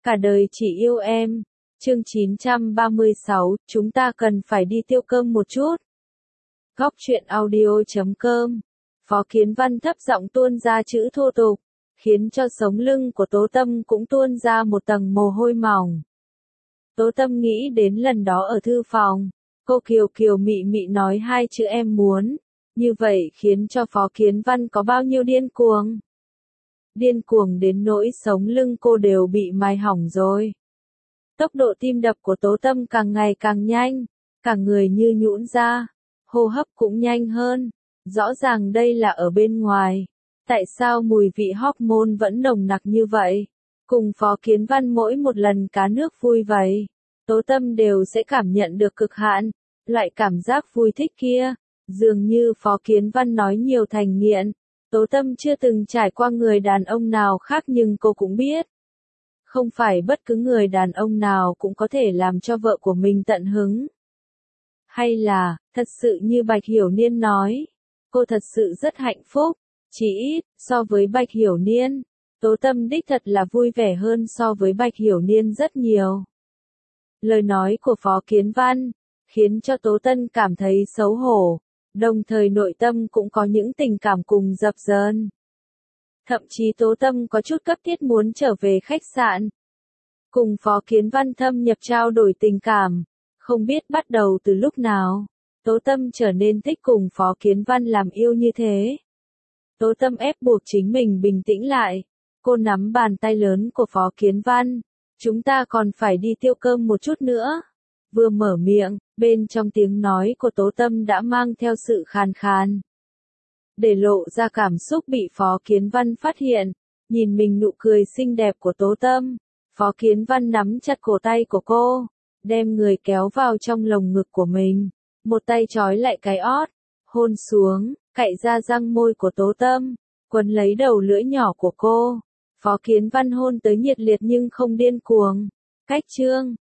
Cả đời chỉ yêu em. Chương 936, chúng ta cần phải đi tiêu cơm một chút. Góc truyện audio.com. Phó Kiến Văn thấp giọng tuôn ra chữ thô tục, khiến cho sống lưng của Tố Tâm cũng tuôn ra một tầng mồ hôi mỏng. Tố Tâm nghĩ đến lần đó ở thư phòng, cô kiều kiều mị mị nói hai chữ em muốn, như vậy khiến cho Phó Kiến Văn có bao nhiêu điên cuồng. Điên cuồng đến nỗi sống lưng cô đều bị mài hỏng rồi. Tốc độ tim đập của Tố Tâm càng ngày càng nhanh, cả người như nhũn ra, hô hấp cũng nhanh hơn. Rõ ràng đây là ở bên ngoài. Tại sao mùi vị hormone vẫn nồng nặc như vậy? Cùng Phó Kiến Văn mỗi một lần cá nước vui vậy, Tố Tâm đều sẽ cảm nhận được cực hạn, loại cảm giác vui thích kia. Dường như Phó Kiến Văn nói nhiều thành nghiện. Tố Tâm chưa từng trải qua người đàn ông nào khác nhưng cô cũng biết. Không phải bất cứ người đàn ông nào cũng có thể làm cho vợ của mình tận hứng. Hay là, thật sự như Bạch Hiểu Niên nói, cô thật sự rất hạnh phúc, chỉ ít, so với Bạch Hiểu Niên, Tố Tâm đích thật là vui vẻ hơn so với Bạch Hiểu Niên rất nhiều. Lời nói của Phó Kiến Văn, khiến cho Tố Tâm cảm thấy xấu hổ, đồng thời nội tâm cũng có những tình cảm cùng dập dờn. Thậm chí Tố Tâm có chút cấp thiết muốn trở về khách sạn. Cùng Phó Kiến Văn thâm nhập trao đổi tình cảm. Không biết bắt đầu từ lúc nào, Tố Tâm trở nên thích cùng Phó Kiến Văn làm yêu như thế. Tố Tâm ép buộc chính mình bình tĩnh lại. Cô nắm bàn tay lớn của Phó Kiến Văn. Chúng ta còn phải đi tiêu cơm một chút nữa. Vừa mở miệng, bên trong tiếng nói của Tố Tâm đã mang theo sự khàn khàn. Để lộ ra cảm xúc bị Phó Kiến Văn phát hiện, nhìn mình nụ cười xinh đẹp của Tố Tâm, Phó Kiến Văn nắm chặt cổ tay của cô, đem người kéo vào trong lồng ngực của mình, một tay trói lại cái ót, hôn xuống, cạy ra răng môi của Tố Tâm, quấn lấy đầu lưỡi nhỏ của cô. Phó Kiến Văn hôn tới nhiệt liệt nhưng không điên cuồng. Cách chương